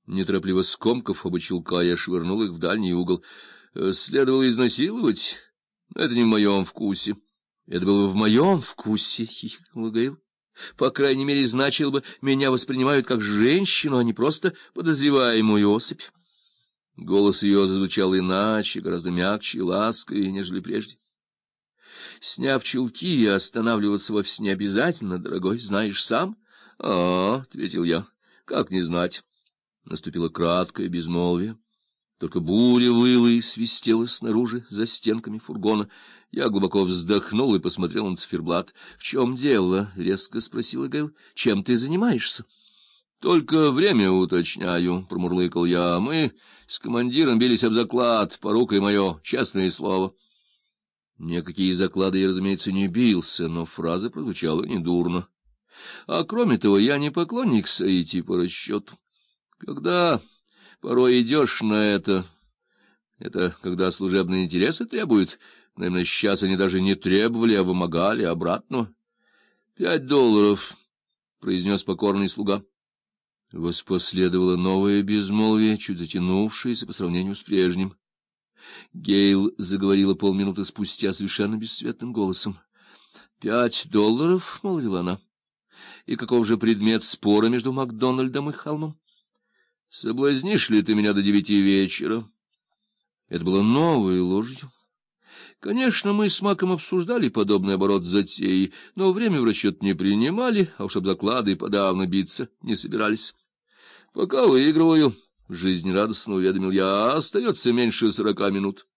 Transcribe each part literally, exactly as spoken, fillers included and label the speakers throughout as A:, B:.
A: Неторопливо скомкав оба чулка, я швырнул их в дальний угол. Э, Следовало изнасиловать, но это не в моем вкусе. — Это было бы в моем вкусе, — хихикнул Гейл. — По крайней мере, значило бы, меня воспринимают как женщину, а не просто подозреваемую особь. Голос ее зазвучал иначе, гораздо мягче и ласковее, нежели прежде. — Сняв чулки, останавливаться вовсе не обязательно, дорогой, знаешь сам. — А, — ответил я, — как не знать. Наступило краткое безмолвие. Только буря выла и свистела снаружи, за стенками фургона. Я глубоко вздохнул и посмотрел на циферблат. — В чем дело? — резко спросила Гейл. — Чем ты занимаешься? — Только время уточняю, — промурлыкал я. — Мы с командиром бились об заклад, порукой мое, честное слово. Никакие заклады я, разумеется, не бился, но фраза прозвучала недурно. А кроме того, я не поклонник сойти по расчету. Когда порой идешь на это, это когда служебные интересы требуют, наверное, сейчас они даже не требовали, а вымогали обратно. — Пять долларов, — произнес покорный слуга. Воспоследовало новое безмолвие, чуть затянувшееся по сравнению с прежним. Гейл заговорила полминуты спустя совершенно бесцветным голосом. — Пять долларов, — молвила она. — И каков же предмет спора между Макдональдом и Халмом? — Соблазнишь ли ты меня до девяти вечера? Это было новой ложью. Конечно, мы с Маком обсуждали подобный оборот затеи, но время в расчет не принимали, а уж об заклады подавно биться не собирались. — Пока выигрываю, — жизнерадостно уведомил я, — остается меньше сорока минут.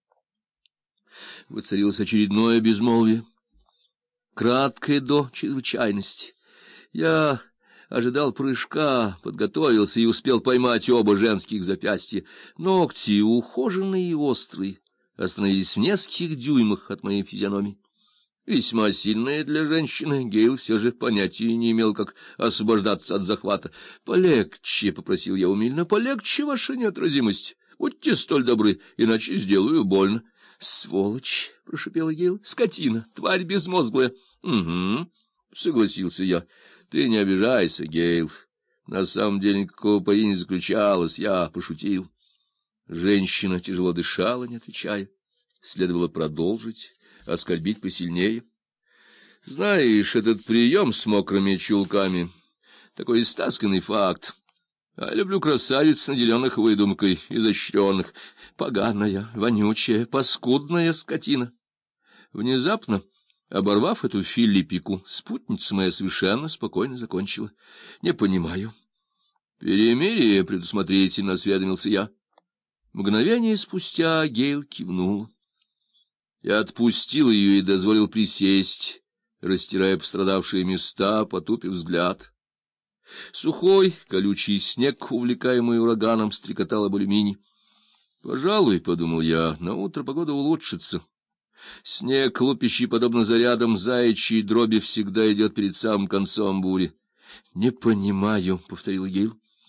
A: Воцарилось очередное безмолвие, краткое до чрезвычайности. Я ожидал прыжка, подготовился и успел поймать оба женских запястья. Ногти, ухоженные и острые, остановились в нескольких дюймах от моей физиономии. Весьма сильная для женщины, Гейл все же понятия не имел, как освобождаться от захвата. — Полегче, — попросил я умильно, — полегче, ваша неотразимость. Будьте столь добры, иначе сделаю больно. — Сволочь, — прошипела Гейл, — скотина, тварь безмозглая. — Угу, — согласился я. — Ты не обижайся, Гейл. На самом деле никакого пари не заключалось, я пошутил. Женщина тяжело дышала, не отвечая. Следовало продолжить, оскорбить посильнее. Знаешь, этот прием с мокрыми чулками — такой истасканный факт. А люблю красавиц, наделенных выдумкой, изощренных. Поганая, вонючая, паскудная скотина. Внезапно, оборвав эту филиппику, спутница моя совершенно спокойно закончила. — Не понимаю. — Перемирие предусмотрительно, — осведомился я. Мгновение спустя Гейл кивнул. Я отпустил ее и дозволил присесть, растирая пострадавшие места, потупив взгляд. Сухой, колючий снег, увлекаемый ураганом, стрекотал об алюминий. Пожалуй, — подумал я, — на утро погода улучшится. Снег, лупящий подобно зарядам заячьей дроби, всегда идет перед самым концом бури. — Не понимаю, — повторил Гейл.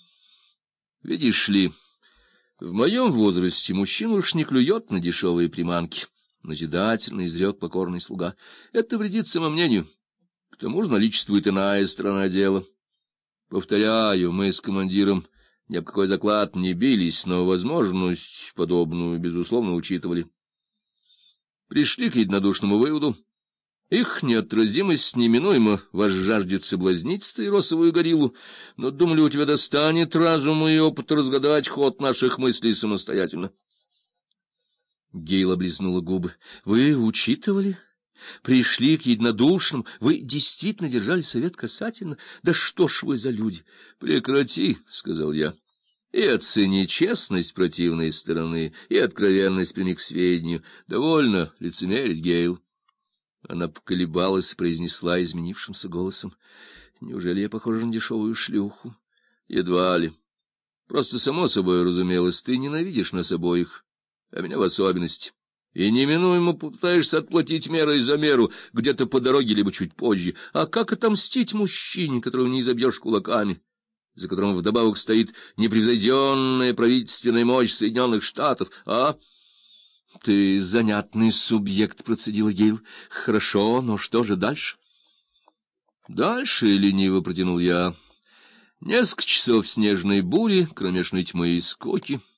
A: — Видишь ли, в моем возрасте мужчина уж не клюет на дешевые приманки. — назидательно изрек покорный слуга. — Это вредит самомнению. К тому же наличествует иная сторона дела. Повторяю, мы с командиром ни об какой заклад не бились, но возможность подобную, безусловно, учитывали. Пришли к единодушному выводу. Их неотразимость неминуемо возжаждет соблазнить стаиросовую гориллу, но, думали, у тебя достанет разума и опыта разгадать ход наших мыслей самостоятельно. Гейл облизнула губы. — Вы учитывали? Пришли к единодушному? Вы действительно держали совет касательно? Да что ж вы за люди? — Прекрати, — сказал я, — и оцени честность противной стороны, и откровенность прими к сведению. Довольно лицемерить, Гейл. Она поколебалась и произнесла изменившимся голосом. — Неужели я похожа на дешевую шлюху? — Едва ли. Просто само собой разумелось, ты ненавидишь нас обоих, а меня в особенности. И неминуемо попытаешься отплатить мерой за меру, где-то по дороге, либо чуть позже. А как отомстить мужчине, которого не изобьешь кулаками, за которым вдобавок стоит непревзойденная правительственная мощь Соединенных Штатов, а? — Ты занятный субъект, — процедила Гейл. — Хорошо, но что же дальше? — Дальше, — лениво протянул я, — Несколько часов снежной бури, кромешной тьмы и скуки.